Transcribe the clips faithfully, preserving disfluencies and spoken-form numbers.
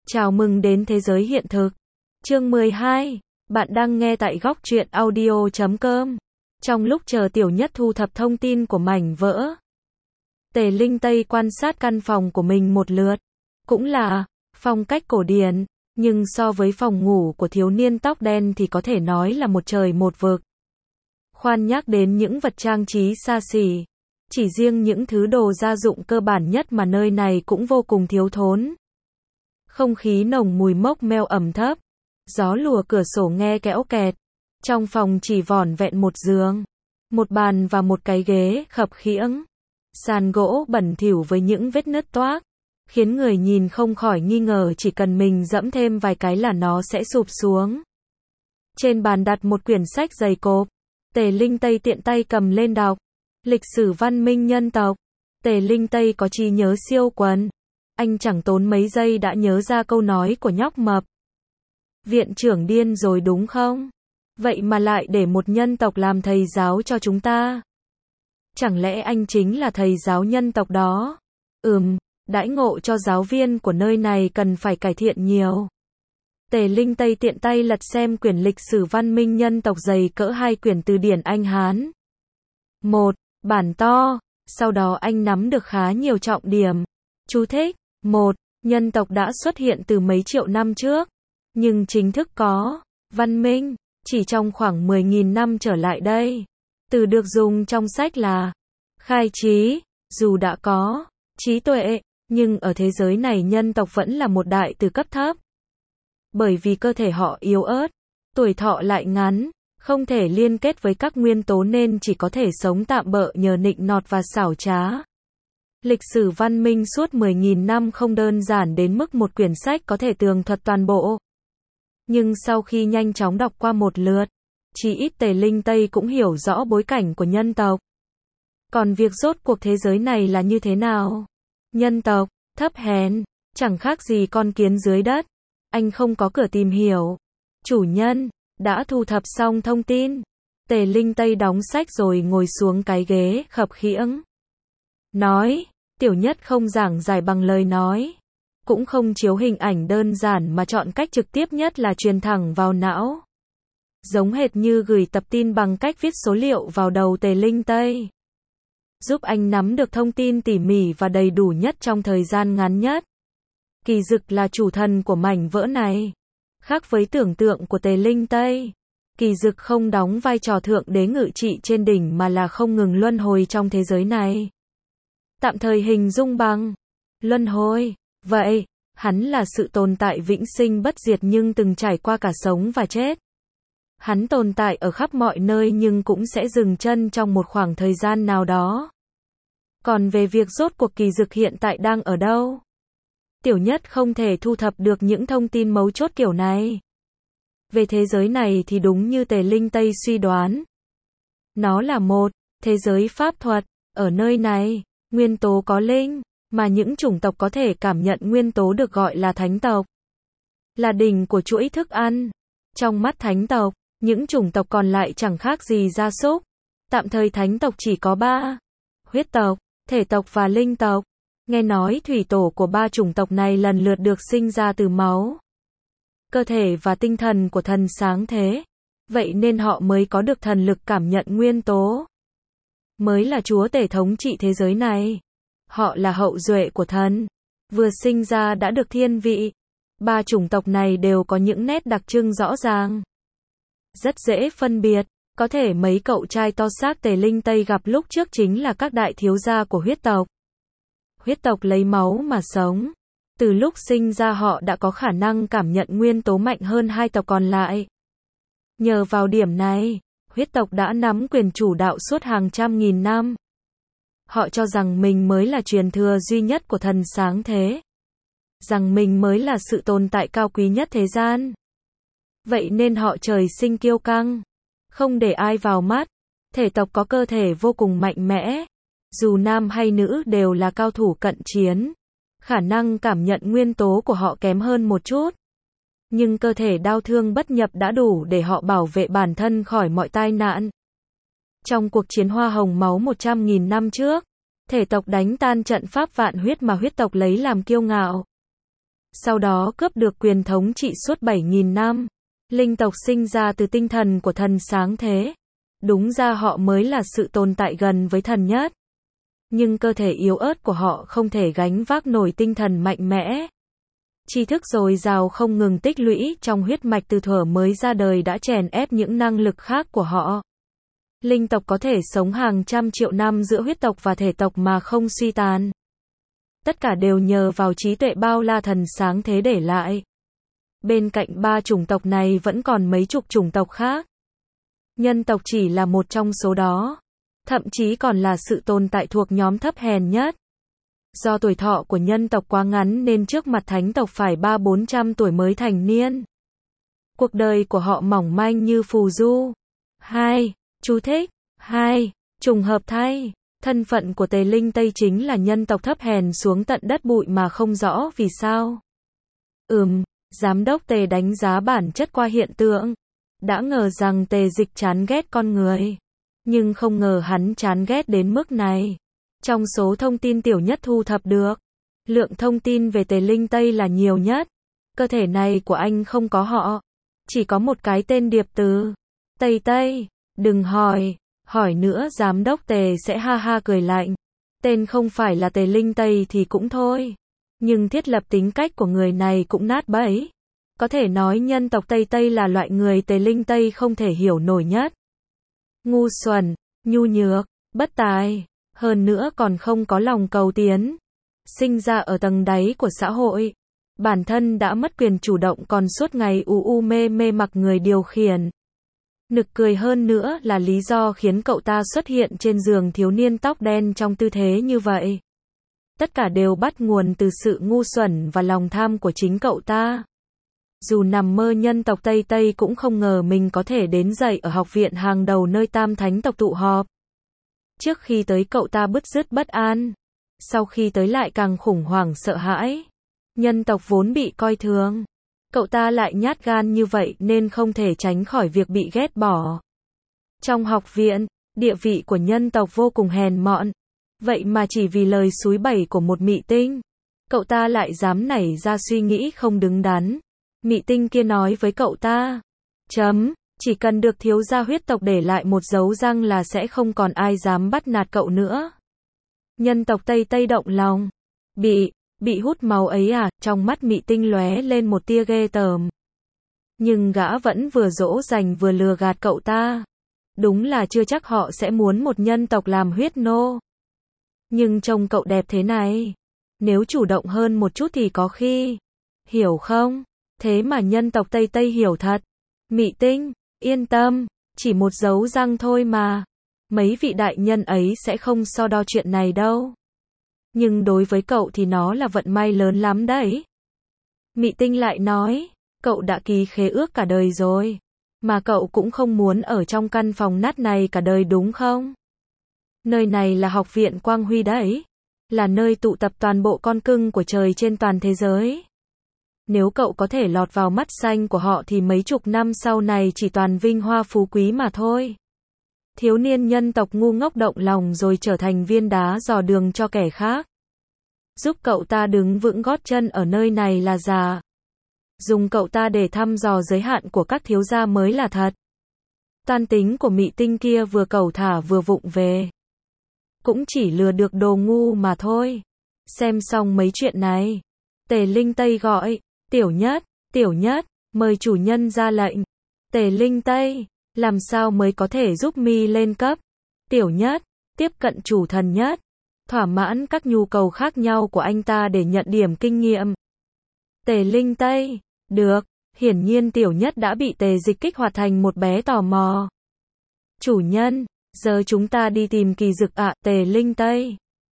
Chào mừng đến thế giới hiện thực. Chương mười hai. Bạn đang nghe tại góc truyện audio chấm com. Trong lúc chờ Tiểu Nhất thu thập thông tin của mảnh vỡ, Tề Linh Tây quan sát căn phòng của mình một lượt. Cũng là phong cách cổ điển, nhưng so với phòng ngủ của thiếu niên tóc đen thì có thể nói là một trời một vực. Khoan nhắc đến những vật trang trí xa xỉ, chỉ riêng những thứ đồ gia dụng cơ bản nhất mà nơi này cũng vô cùng thiếu thốn. Không khí nồng mùi mốc meo ẩm thấp, gió lùa cửa sổ nghe kéo kẹt. Trong phòng chỉ vỏn vẹn một giường, một bàn và một cái ghế khập khiễng. Sàn gỗ bẩn thỉu với những vết nứt toác, khiến người nhìn không khỏi nghi ngờ chỉ cần mình dẫm thêm vài cái là nó sẽ sụp xuống. Trên bàn đặt một quyển sách dày cộp. Tề Linh Tây tiện tay cầm lên đọc. Lịch sử văn minh nhân tộc. Tề Linh Tây có trí nhớ siêu quần. Anh chẳng tốn mấy giây đã nhớ ra câu nói của nhóc mập. Viện trưởng điên rồi đúng không? Vậy mà lại để một nhân tộc làm thầy giáo cho chúng ta. Chẳng lẽ anh chính là thầy giáo nhân tộc đó? Ừm, đãi ngộ cho giáo viên của nơi này cần phải cải thiện nhiều. Tề Linh Tây tiện tay lật xem quyển lịch sử văn minh nhân tộc dày cỡ hai quyển từ điển Anh Hán. Một, bản to, sau đó anh nắm được khá nhiều trọng điểm. Chú thích. Một, nhân tộc đã xuất hiện từ mấy triệu năm trước, nhưng chính thức có văn minh chỉ trong khoảng mười nghìn năm trở lại đây. Từ được dùng trong sách là khai trí, dù đã có trí tuệ, nhưng ở thế giới này nhân tộc vẫn là một đại từ cấp thấp. Bởi vì cơ thể họ yếu ớt, tuổi thọ lại ngắn, không thể liên kết với các nguyên tố nên chỉ có thể sống tạm bợ nhờ nịnh nọt và xảo trá. Lịch sử văn minh suốt mười nghìn năm không đơn giản đến mức một quyển sách có thể tường thuật toàn bộ. Nhưng sau khi nhanh chóng đọc qua một lượt, chỉ ít Tề Linh Tây cũng hiểu rõ bối cảnh của nhân tộc. Còn việc rốt cuộc thế giới này là như thế nào? Nhân tộc, thấp hèn, chẳng khác gì con kiến dưới đất. Anh không có cửa tìm hiểu. Chủ nhân, đã thu thập xong thông tin. Tề Linh Tây đóng sách rồi ngồi xuống cái ghế khập khiễng. Nói, Tiểu Nhất không giảng giải bằng lời nói, cũng không chiếu hình ảnh đơn giản mà chọn cách trực tiếp nhất là truyền thẳng vào não. Giống hệt như gửi tập tin bằng cách viết số liệu vào đầu Tề Linh Tây. Giúp anh nắm được thông tin tỉ mỉ và đầy đủ nhất trong thời gian ngắn nhất. Kỳ Dực là chủ thần của mảnh vỡ này. Khác với tưởng tượng của Tề Linh Tây, Kỳ Dực không đóng vai trò thượng đế ngự trị trên đỉnh mà là không ngừng luân hồi trong thế giới này. Tạm thời hình dung bằng luân hồi. Vậy, hắn là sự tồn tại vĩnh sinh bất diệt nhưng từng trải qua cả sống và chết. Hắn tồn tại ở khắp mọi nơi nhưng cũng sẽ dừng chân trong một khoảng thời gian nào đó. Còn về việc rốt cuộc Kỳ Dực hiện tại đang ở đâu? Tiểu Nhất không thể thu thập được những thông tin mấu chốt kiểu này. Về thế giới này thì đúng như Tề Linh Tây suy đoán. Nó là một thế giới pháp thuật. Ở nơi này, nguyên tố có linh, mà những chủng tộc có thể cảm nhận nguyên tố được gọi là thánh tộc. Là đỉnh của chuỗi thức ăn. Trong mắt thánh tộc, những chủng tộc còn lại chẳng khác gì gia súc. Tạm thời thánh tộc chỉ có ba: huyết tộc, thể tộc và linh tộc. Nghe nói thủy tổ của ba chủng tộc này lần lượt được sinh ra từ máu, cơ thể và tinh thần của thần sáng thế. Vậy nên họ mới có được thần lực cảm nhận nguyên tố. Mới là chúa tể thống trị thế giới này. Họ là hậu duệ của thần. Vừa sinh ra đã được thiên vị. Ba chủng tộc này đều có những nét đặc trưng rõ ràng. Rất dễ phân biệt. Có thể mấy cậu trai to xác Tề Linh Tây gặp lúc trước chính là các đại thiếu gia của huyết tộc. Huyết tộc lấy máu mà sống. Từ lúc sinh ra họ đã có khả năng cảm nhận nguyên tố mạnh hơn hai tộc còn lại. Nhờ vào điểm này, huyết tộc đã nắm quyền chủ đạo suốt hàng trăm nghìn năm. Họ cho rằng mình mới là truyền thừa duy nhất của thần sáng thế. Rằng mình mới là sự tồn tại cao quý nhất thế gian. Vậy nên họ trời sinh kiêu căng, không để ai vào mắt. Thể tộc có cơ thể vô cùng mạnh mẽ. Dù nam hay nữ đều là cao thủ cận chiến. Khả năng cảm nhận nguyên tố của họ kém hơn một chút. Nhưng cơ thể đau thương bất nhập đã đủ để họ bảo vệ bản thân khỏi mọi tai nạn. Trong cuộc chiến hoa hồng máu một trăm nghìn năm trước, thể tộc đánh tan trận pháp vạn huyết mà huyết tộc lấy làm kiêu ngạo. sau đó cướp được quyền thống trị suốt bảy nghìn năm. Linh tộc sinh ra từ tinh thần của thần sáng thế. Đúng ra họ mới là sự tồn tại gần với thần nhất. Nhưng cơ thể yếu ớt của họ không thể gánh vác nổi tinh thần mạnh mẽ. Tri thức dồi dào không ngừng tích lũy trong huyết mạch từ thuở mới ra đời đã chèn ép những năng lực khác của họ. Linh tộc có thể sống hàng trăm triệu năm giữa huyết tộc và thể tộc mà không suy tàn. Tất cả đều nhờ vào trí tuệ bao la thần sáng thế để lại. Bên cạnh ba chủng tộc này vẫn còn mấy chục chủng tộc khác. Nhân tộc chỉ là một trong số đó. Thậm chí còn là sự tồn tại thuộc nhóm thấp hèn nhất. Do tuổi thọ của nhân tộc quá ngắn nên trước mặt thánh tộc phải ba bốn trăm tuổi mới thành niên. Cuộc đời của họ mỏng manh như phù du. hai. Chú thích. hai. Trùng hợp thay. Thân phận của Tề Linh Tây chính là nhân tộc thấp hèn xuống tận đất bụi mà không rõ vì sao. Ừm, giám đốc Tề đánh giá bản chất qua hiện tượng. Đã ngờ rằng Tề Dịch chán ghét con người. Nhưng không ngờ hắn chán ghét đến mức này. Trong số thông tin tiểu nhất thu thập được, lượng thông tin về Tề Linh Tây là nhiều nhất. Cơ thể này của anh không có họ. Chỉ có một cái tên điệp từ. Tây Tây. Đừng hỏi. Hỏi nữa giám đốc Tề sẽ ha ha cười lạnh. Tên không phải là Tề Linh Tây thì cũng thôi. Nhưng thiết lập tính cách của người này cũng nát bẫy. Có thể nói nhân tộc Tây Tây là loại người Tề Linh Tây không thể hiểu nổi nhất. Ngu xuẩn, nhu nhược, bất tài. Hơn nữa còn không có lòng cầu tiến. Sinh ra ở tầng đáy của xã hội. Bản thân đã mất quyền chủ động còn suốt ngày u u mê mê mặc người điều khiển. Nực cười hơn nữa là lý do khiến cậu ta xuất hiện trên giường thiếu niên tóc đen trong tư thế như vậy. Tất cả đều bắt nguồn từ sự ngu xuẩn và lòng tham của chính cậu ta. Dù nằm mơ nhân tộc Tây Tây cũng không ngờ mình có thể đến dạy ở học viện hàng đầu nơi tam thánh tộc tụ họp. Trước khi tới cậu ta bứt rứt bất an. Sau khi tới lại càng khủng hoảng sợ hãi. Nhân tộc vốn bị coi thường. Cậu ta lại nhát gan như vậy nên không thể tránh khỏi việc bị ghét bỏ. Trong học viện, địa vị của nhân tộc vô cùng hèn mọn. Vậy mà chỉ vì lời xúi bẩy của một mị tinh, cậu ta lại dám nảy ra suy nghĩ không đứng đắn. Mị tinh kia nói với cậu ta. Chấm, chỉ cần được thiếu gia huyết tộc để lại một dấu răng là sẽ không còn ai dám bắt nạt cậu nữa. Nhân tộc Tây Tây động lòng. Bị, bị hút máu ấy à, trong mắt mị tinh lóe lên một tia ghê tởm. Nhưng gã vẫn vừa dỗ dành vừa lừa gạt cậu ta. Đúng là chưa chắc họ sẽ muốn một nhân tộc làm huyết nô. Nhưng trông cậu đẹp thế này. Nếu chủ động hơn một chút thì có khi. Hiểu không? Thế mà nhân tộc Tây Tây hiểu thật. Mị tinh, yên tâm, chỉ một dấu răng thôi mà. Mấy vị đại nhân ấy sẽ không so đo chuyện này đâu. Nhưng đối với cậu thì nó là vận may lớn lắm đấy. Mị tinh lại nói, cậu đã ký khế ước cả đời rồi. Mà cậu cũng không muốn ở trong căn phòng nát này cả đời đúng không? Nơi này là học viện Quang Huy đấy. Là nơi tụ tập toàn bộ con cưng của trời trên toàn thế giới. Nếu cậu có thể lọt vào mắt xanh của họ thì mấy chục năm sau này chỉ toàn vinh hoa phú quý mà thôi. Thiếu niên nhân tộc ngu ngốc động lòng rồi trở thành viên đá dò đường cho kẻ khác. Giúp cậu ta đứng vững gót chân ở nơi này là giả. Dùng cậu ta để thăm dò giới hạn của các thiếu gia mới là thật. Toan tính của mị tinh kia vừa cẩu thả vừa vụng về. Cũng chỉ lừa được đồ ngu mà thôi. Xem xong mấy chuyện này. Tề Linh Tây gọi. Tiểu nhất, tiểu nhất, mời chủ nhân ra lệnh. Tề Linh Tây, làm sao mới có thể giúp mi lên cấp? Tiểu nhất, tiếp cận chủ thần nhất. Thỏa mãn các nhu cầu khác nhau của anh ta để nhận điểm kinh nghiệm. Tề Linh Tây, được, hiển nhiên tiểu nhất đã bị Tề Dịch kích hoạt thành một bé tò mò. Chủ nhân, giờ chúng ta đi tìm kỳ dực ạ, Tề Linh Tây.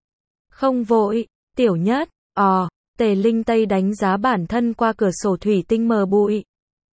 Không vội, tiểu nhất, ò, Tề Linh Tây đánh giá bản thân qua cửa sổ thủy tinh mờ bụi.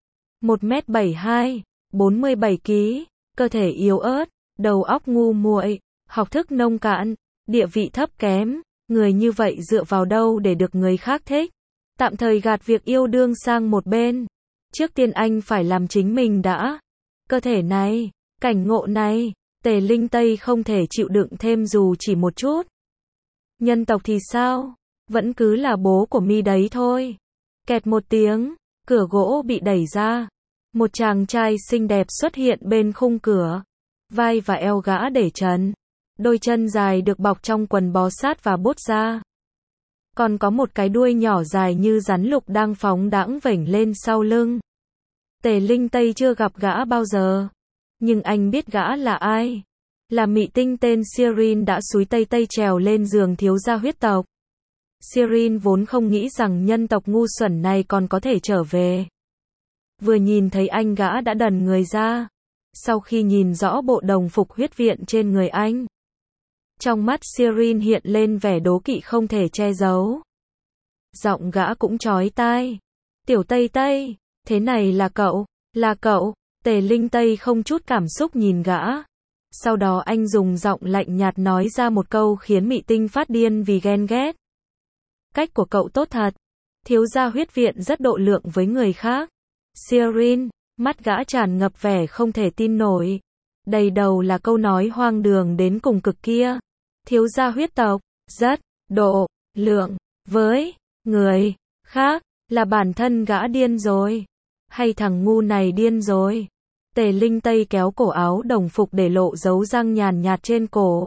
một mét bảy mươi hai, bốn mươi bảy ki lô gam, cơ thể yếu ớt, đầu óc ngu muội, học thức nông cạn, địa vị thấp kém, người như vậy dựa vào đâu để được người khác thích? Tạm thời gạt việc yêu đương sang một bên. Trước tiên anh phải làm chính mình đã. Cơ thể này, cảnh ngộ này, Tề Linh Tây không thể chịu đựng thêm dù chỉ một chút. Nhân tộc thì sao? Vẫn cứ là bố của mi đấy thôi. Kẹt một tiếng, cửa gỗ bị đẩy ra. Một chàng trai xinh đẹp xuất hiện bên khung cửa. Vai và eo gã để trần. Đôi chân dài được bọc trong quần bó sát và bốt da. Còn có một cái đuôi nhỏ dài như rắn lục đang phóng đãng vểnh lên sau lưng. Tề Linh Tây chưa gặp gã bao giờ. Nhưng anh biết gã là ai. Là mị tinh tên Sirin đã xúi Tây Tây trèo lên giường thiếu gia huyết tộc. Sirin vốn không nghĩ rằng nhân tộc ngu xuẩn này còn có thể trở về. Vừa nhìn thấy anh gã đã đần người ra. Sau khi nhìn rõ bộ đồng phục huyết viện trên người anh, trong mắt Sirin hiện lên vẻ đố kỵ không thể che giấu. Giọng gã cũng chói tai. Tiểu Tây Tây, thế này là cậu, là cậu. Tề Linh Tây không chút cảm xúc nhìn gã. Sau đó anh dùng giọng lạnh nhạt nói ra một câu khiến mị tinh phát điên vì ghen ghét. Cách của cậu tốt thật. Thiếu gia huyết viện rất độ lượng với người khác. Sirin, mắt gã tràn ngập vẻ không thể tin nổi. Đầy đầu là câu nói hoang đường đến cùng cực kia. Thiếu gia huyết tộc, rất, độ, lượng, với, người, khác, là bản thân gã điên rồi. Hay thằng ngu này điên rồi. Tề Linh Tây kéo cổ áo đồng phục để lộ dấu răng nhàn nhạt trên cổ.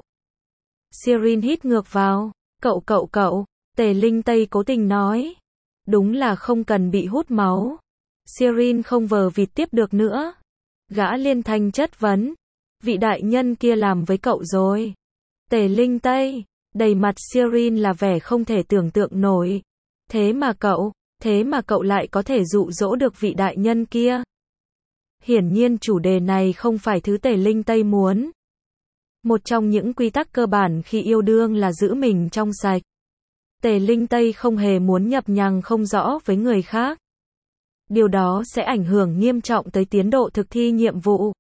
Sirin hít ngược vào. Cậu cậu cậu, Tề Linh Tây cố tình nói. Đúng là không cần bị hút máu. Sirin không vờ vịt tiếp được nữa. Gã liên thanh chất vấn. Vị đại nhân kia làm với cậu rồi. Tề Linh Tây, đầy mặt Sirin là vẻ không thể tưởng tượng nổi. Thế mà cậu, thế mà cậu lại có thể dụ dỗ được vị đại nhân kia. Hiển nhiên chủ đề này không phải thứ Tề Linh Tây muốn. Một trong những quy tắc cơ bản khi yêu đương là giữ mình trong sạch. Tề Linh Tây không hề muốn nhập nhằng không rõ với người khác. Điều đó sẽ ảnh hưởng nghiêm trọng tới tiến độ thực thi nhiệm vụ.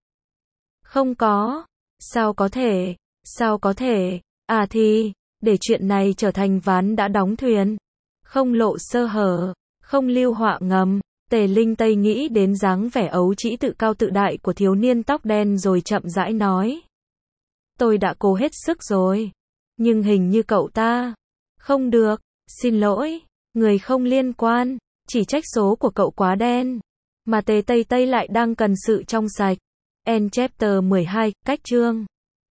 Không có. Sao có thể? Sao có thể? À thì, để chuyện này trở thành ván đã đóng thuyền. Không lộ sơ hở, không lưu họa ngầm. Tề Linh Tây nghĩ đến dáng vẻ ấu trĩ tự cao tự đại của thiếu niên tóc đen rồi chậm rãi nói. Tôi đã cố hết sức rồi. Nhưng hình như cậu ta. Không được. Xin lỗi. Người không liên quan. Chỉ trách số của cậu quá đen. Mà Tề Tây Tây lại đang cần sự trong sạch. End chapter mười hai, cách chương.